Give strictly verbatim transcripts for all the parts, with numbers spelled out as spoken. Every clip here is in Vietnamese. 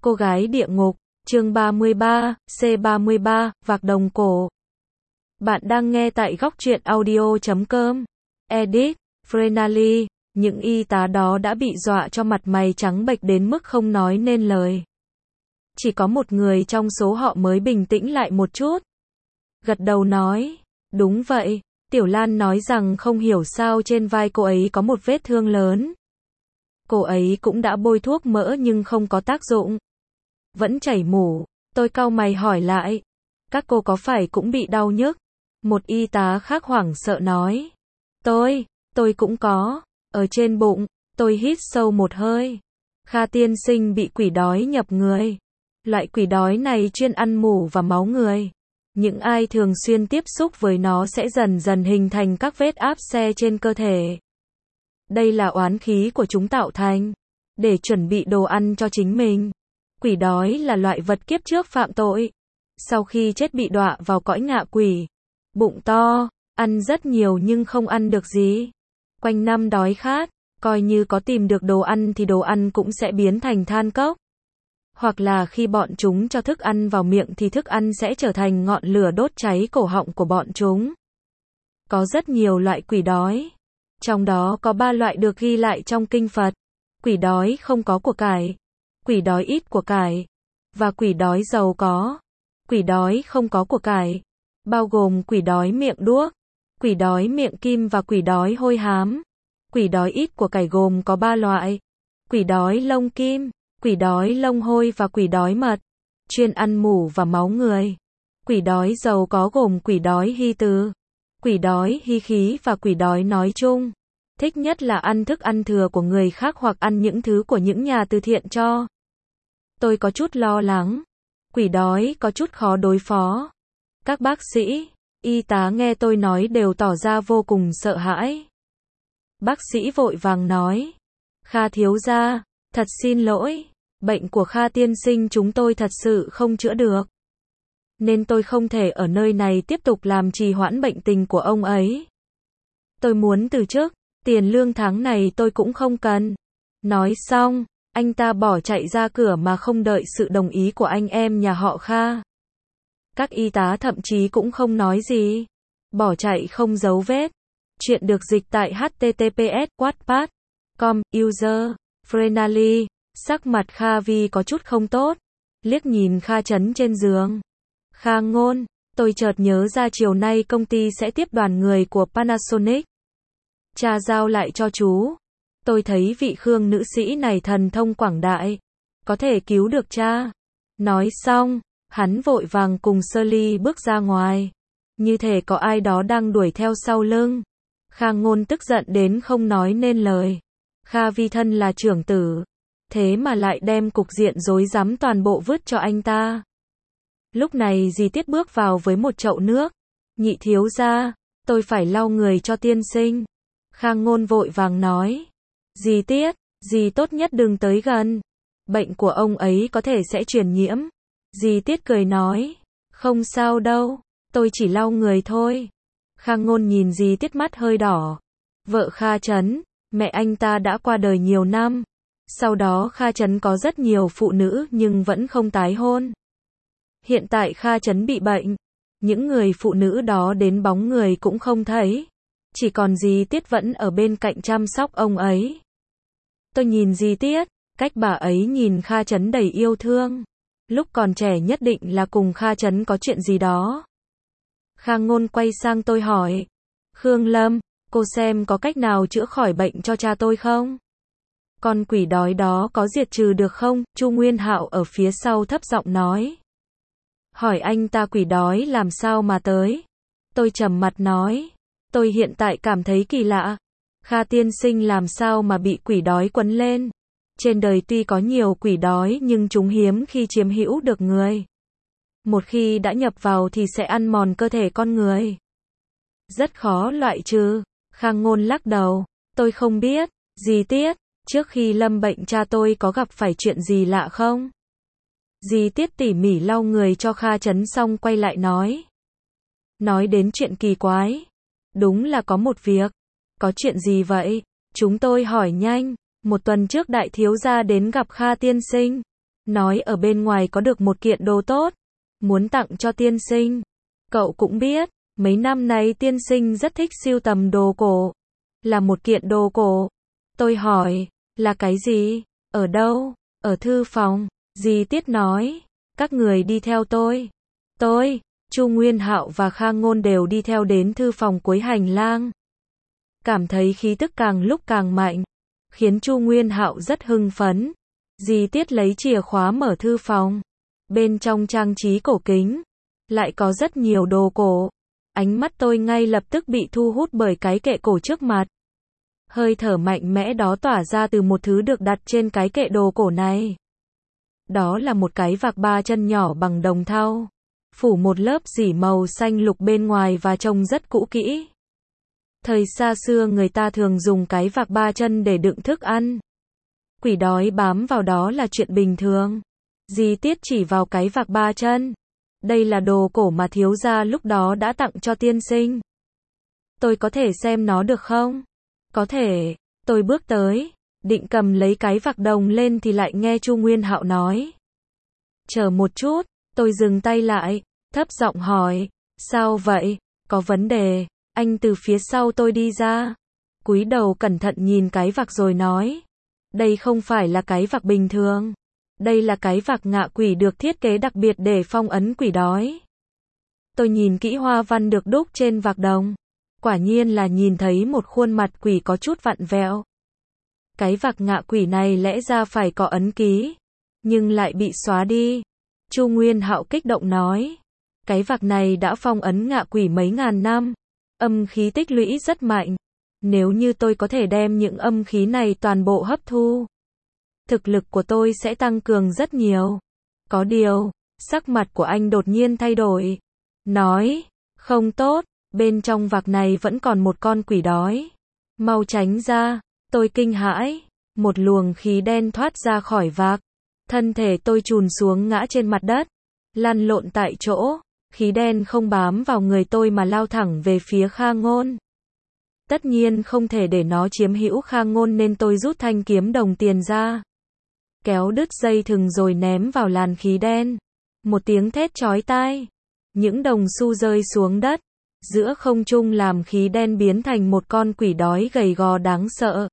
Cô gái địa ngục, chương ba mươi ba, C ba mươi ba, Vạc đồng cổ. Bạn đang nghe tại góc truyện audio chấm com. Edit, Frenali, những y tá đó đã bị dọa cho mặt mày trắng bệch đến mức không nói nên lời. Chỉ có một người trong số họ mới bình tĩnh lại một chút. Gật đầu nói, đúng vậy, Tiểu Lan nói rằng không hiểu sao trên vai cô ấy có một vết thương lớn. Cô ấy cũng đã bôi thuốc mỡ nhưng không có tác dụng. Vẫn chảy mủ. Tôi cau mày hỏi lại, các cô có phải cũng bị đau nhức? Một y tá khác hoảng sợ nói, tôi, tôi cũng có, ở trên bụng. Tôi hít sâu một hơi. Kha tiên sinh bị quỷ đói nhập người. Loại quỷ đói này chuyên ăn mủ và máu người. Những ai thường xuyên tiếp xúc với nó sẽ dần dần hình thành các vết áp xe trên cơ thể. Đây là oán khí của chúng tạo thành, để chuẩn bị đồ ăn cho chính mình. Quỷ đói là loại vật kiếp trước phạm tội. Sau khi chết bị đọa vào cõi ngạ quỷ. Bụng to, ăn rất nhiều nhưng không ăn được gì. Quanh năm đói khát, coi như có tìm được đồ ăn thì đồ ăn cũng sẽ biến thành than cốc. Hoặc là khi bọn chúng cho thức ăn vào miệng thì thức ăn sẽ trở thành ngọn lửa đốt cháy cổ họng của bọn chúng. Có rất nhiều loại quỷ đói. Trong đó có ba loại được ghi lại trong kinh Phật. Quỷ đói không có của cải, quỷ đói ít của cải, và quỷ đói giàu có. Quỷ đói không có của cải bao gồm quỷ đói miệng đuốc, quỷ đói miệng kim và quỷ đói hôi hám. Quỷ đói ít của cải gồm có ba loại: quỷ đói lông kim, quỷ đói lông hôi và quỷ đói mật, chuyên ăn mủ và máu người. Quỷ đói giàu có gồm quỷ đói hy từ, quỷ đói hy khí và quỷ đói nói chung. Thích nhất là ăn thức ăn thừa của người khác hoặc ăn những thứ của những nhà từ thiện cho. Tôi có chút lo lắng. Quỷ đói có chút khó đối phó. Các bác sĩ, y tá nghe tôi nói đều tỏ ra vô cùng sợ hãi. Bác sĩ vội vàng nói, Kha thiếu gia, thật xin lỗi, bệnh của Kha tiên sinh chúng tôi thật sự không chữa được. Nên tôi không thể ở nơi này tiếp tục làm trì hoãn bệnh tình của ông ấy. Tôi muốn từ chức, tiền lương tháng này tôi cũng không cần. Nói xong, anh ta bỏ chạy ra cửa mà không đợi sự đồng ý của anh em nhà họ Kha. Các y tá thậm chí cũng không nói gì. Bỏ chạy không dấu vết. Chuyện được dịch tại h t t p s wattpad chấm com, user, Frenali. Sắc mặt Kha Vi có chút không tốt. Liếc nhìn Kha Trấn trên giường. Kha Ngôn, tôi chợt nhớ ra chiều nay công ty sẽ tiếp đoàn người của Panasonic. Cha giao lại cho chú. Tôi thấy vị Khương nữ sĩ này thần thông quảng đại. Có thể cứu được cha. Nói xong, hắn vội vàng cùng Shirley bước ra ngoài. Như thể có ai đó đang đuổi theo sau lưng. Kha Ngôn tức giận đến không nói nên lời. Kha Vi thân là trưởng tử. Thế mà lại đem cục diện rối rắm toàn bộ vứt cho anh ta. Lúc này dì Tiết bước vào với một chậu nước. Nhị thiếu gia, tôi phải lau người cho tiên sinh. Kha Ngôn vội vàng nói. Dì Tiết, dì tốt nhất đừng tới gần. Bệnh của ông ấy có thể sẽ truyền nhiễm. Dì Tiết cười nói. Không sao đâu, tôi chỉ lau người thôi. Kha Ngôn nhìn dì Tiết mắt hơi đỏ. Vợ Kha Trấn, mẹ anh ta đã qua đời nhiều năm. Sau đó Kha Trấn có rất nhiều phụ nữ nhưng vẫn không tái hôn. Hiện tại Kha Trấn bị bệnh. Những người phụ nữ đó đến bóng người cũng không thấy. Chỉ còn dì Tiết vẫn ở bên cạnh chăm sóc ông ấy. Tôi nhìn dì Tiết, cách bà ấy nhìn Kha Trấn đầy yêu thương. Lúc còn trẻ nhất định là cùng Kha Trấn có chuyện gì đó. Kha Ngôn quay sang tôi hỏi. Khương Lâm, cô xem có cách nào chữa khỏi bệnh cho cha tôi không? Con quỷ đói đó có diệt trừ được không? Chu Nguyên Hạo ở phía sau thấp giọng nói. Hỏi anh ta quỷ đói làm sao mà tới? Tôi trầm mặt nói. Tôi hiện tại cảm thấy kỳ lạ. Kha tiên sinh làm sao mà bị quỷ đói quấn lên? Trên đời tuy có nhiều quỷ đói nhưng chúng hiếm khi chiếm hữu được người. Một khi đã nhập vào thì sẽ ăn mòn cơ thể con người. Rất khó loại trừ. Kha Ngôn lắc đầu. Tôi không biết. Dì Tiết, trước khi lâm bệnh cha tôi có gặp phải chuyện gì lạ không? Dì Tiết tỉ mỉ lau người cho Kha Trấn xong quay lại nói. Nói đến chuyện kỳ quái. Đúng là có một việc. Có chuyện gì vậy? Chúng tôi hỏi nhanh. Một tuần trước đại thiếu gia đến gặp Kha tiên sinh. nói ở bên ngoài có được một kiện đồ tốt, muốn tặng cho tiên sinh. Cậu cũng biết, mấy năm nay tiên sinh rất thích sưu tầm đồ cổ. Là một kiện đồ cổ. Tôi hỏi, là cái gì? Ở đâu? Ở thư phòng. Di Tiết nói, các người đi theo tôi. Tôi, Chu Nguyên Hạo và Khang Ngôn đều đi theo đến thư phòng cuối hành lang. Cảm thấy khí tức càng lúc càng mạnh, khiến Chu Nguyên Hạo rất hưng phấn. Di Tiết lấy chìa khóa mở thư phòng. Bên trong trang trí cổ kính, lại có rất nhiều đồ cổ. Ánh mắt tôi ngay lập tức bị thu hút bởi cái kệ cổ trước mặt. Hơi thở mạnh mẽ đó tỏa ra từ một thứ được đặt trên cái kệ đồ cổ này. Đó là một cái vạc ba chân nhỏ bằng đồng thau, phủ một lớp rỉ màu xanh lục bên ngoài và trông rất cũ kỹ. Thời xa xưa người ta thường dùng cái vạc ba chân để đựng thức ăn. Quỷ đói bám vào đó là chuyện bình thường. Di Tiết chỉ vào cái vạc ba chân. Đây là đồ cổ mà thiếu gia lúc đó đã tặng cho tiên sinh. Tôi có thể xem nó được không? Có thể. Tôi bước tới, định cầm lấy cái vạc đồng lên thì lại nghe Chu Nguyên Hạo nói. Chờ một chút, tôi dừng tay lại, thấp giọng hỏi, sao vậy? Có vấn đề? Anh từ phía sau tôi đi ra, cúi đầu cẩn thận nhìn cái vạc rồi nói. Đây không phải là cái vạc bình thường. Đây là cái vạc ngạ quỷ được thiết kế đặc biệt để phong ấn quỷ đói. Tôi nhìn kỹ hoa văn được đúc trên vạc đồng. Quả nhiên là nhìn thấy một khuôn mặt quỷ có chút vặn vẹo. Cái vạc ngạ quỷ này lẽ ra phải có ấn ký, nhưng lại bị xóa đi. Chu Nguyên Hạo kích động nói. Cái vạc này đã phong ấn ngạ quỷ mấy ngàn năm. Âm khí tích lũy rất mạnh. Nếu như tôi có thể đem những âm khí này toàn bộ hấp thu, thực lực của tôi sẽ tăng cường rất nhiều. Có điều, sắc mặt của anh đột nhiên thay đổi. Nói, không tốt, bên trong vạc này vẫn còn một con quỷ đói. Mau tránh ra, tôi kinh hãi. Một luồng khí đen thoát ra khỏi vạc. Thân thể tôi chùn xuống ngã trên mặt đất, lăn lộn tại chỗ. Khí đen không bám vào người tôi mà lao thẳng về phía Khang Ngôn. Tất nhiên không thể để nó chiếm hữu Khang Ngôn nên tôi rút thanh kiếm đồng tiền ra, kéo đứt dây thừng rồi ném vào làn khí đen. Một tiếng thét chói tai, những đồng xu rơi xuống đất, giữa không trung làm khí đen biến thành một con quỷ đói gầy gò đáng sợ.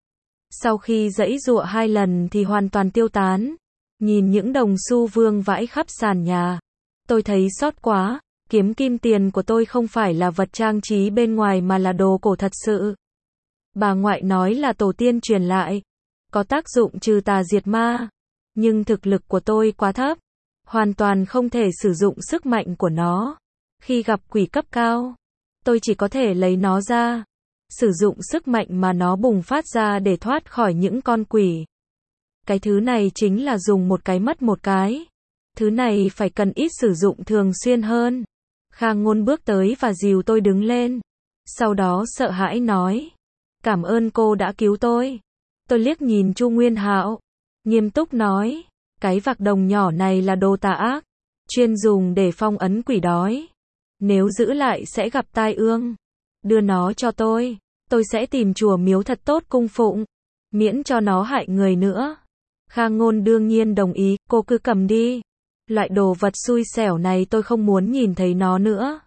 Sau khi giãy giụa hai lần thì hoàn toàn tiêu tán. Nhìn những đồng xu vương vãi khắp sàn nhà, tôi thấy xót quá. Kiếm kim tiền của tôi không phải là vật trang trí bên ngoài mà là đồ cổ thật sự. Bà ngoại nói là tổ tiên truyền lại, có tác dụng trừ tà diệt ma. Nhưng thực lực của tôi quá thấp, hoàn toàn không thể sử dụng sức mạnh của nó. Khi gặp quỷ cấp cao, tôi chỉ có thể lấy nó ra, sử dụng sức mạnh mà nó bùng phát ra để thoát khỏi những con quỷ. Cái thứ này chính là dùng một cái mất một cái. Thứ này phải cần ít sử dụng thường xuyên hơn. Khang Ngôn bước tới và dìu tôi đứng lên. Sau đó sợ hãi nói. Cảm ơn cô đã cứu tôi. Tôi liếc nhìn Chu Nguyên Hạo, nghiêm túc nói. Cái vạc đồng nhỏ này là đồ tà ác, chuyên dùng để phong ấn quỷ đói. Nếu giữ lại sẽ gặp tai ương. Đưa nó cho tôi. Tôi sẽ tìm chùa miếu thật tốt cung phụng, miễn cho nó hại người nữa. Khang Ngôn đương nhiên đồng ý. Cô cứ cầm đi. Loại đồ vật xui xẻo này tôi không muốn nhìn thấy nó nữa.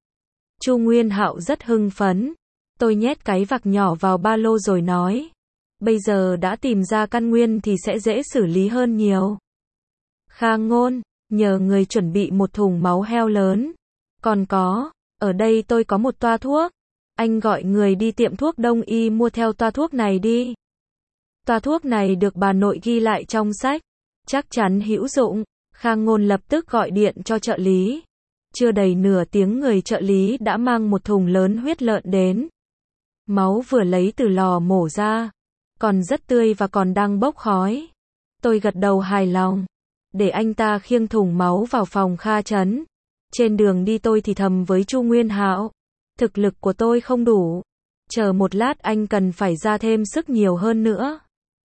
Chu Nguyên Hạo rất hưng phấn. Tôi nhét cái vạc nhỏ vào ba lô rồi nói. Bây giờ đã tìm ra căn nguyên thì sẽ dễ xử lý hơn nhiều. Khang Ngôn, nhờ người chuẩn bị một thùng máu heo lớn. Còn có, ở đây tôi có một toa thuốc. Anh gọi người đi tiệm thuốc đông y mua theo toa thuốc này đi. Toa thuốc này được bà nội ghi lại trong sách. Chắc chắn hữu dụng. Khang Ngôn lập tức gọi điện cho trợ lý. Chưa đầy nửa tiếng người trợ lý đã mang một thùng lớn huyết lợn đến. Máu vừa lấy từ lò mổ ra, còn rất tươi và còn đang bốc khói. Tôi gật đầu hài lòng, để anh ta khiêng thùng máu vào phòng Kha Trấn. Trên đường đi tôi thì thầm với Chu Nguyên Hạo. Thực lực của tôi không đủ. Chờ một lát anh cần phải ra thêm sức nhiều hơn nữa.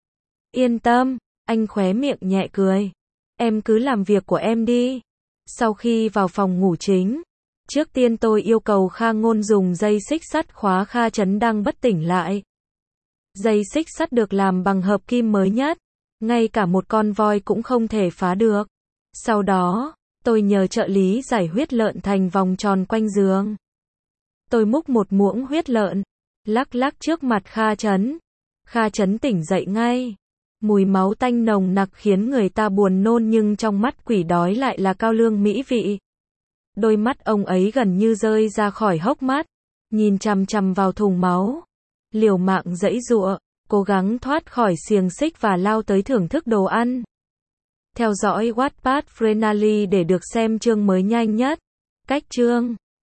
Yên tâm, anh khóe miệng nhẹ cười. Em cứ làm việc của em đi. Sau khi vào phòng ngủ chính, trước tiên tôi yêu cầu Khang Ngôn dùng dây xích sắt khóa Kha Trấn đang bất tỉnh lại. Dây xích sắt được làm bằng hợp kim mới nhất, ngay cả một con voi cũng không thể phá được. Sau đó, tôi nhờ trợ lý giải huyết lợn thành vòng tròn quanh giường. Tôi múc một muỗng huyết lợn, lắc lắc trước mặt Kha Chấn. Kha Chấn tỉnh dậy ngay. Mùi máu tanh nồng nặc khiến người ta buồn nôn nhưng trong mắt quỷ đói lại là cao lương mỹ vị. Đôi mắt ông ấy gần như rơi ra khỏi hốc mắt, nhìn chằm chằm vào thùng máu. Liều mạng giãy giụa, cố gắng thoát khỏi xiềng xích và lao tới thưởng thức đồ ăn. Theo dõi Wattpad Frenally để được xem chương mới nhanh nhất. Cách chương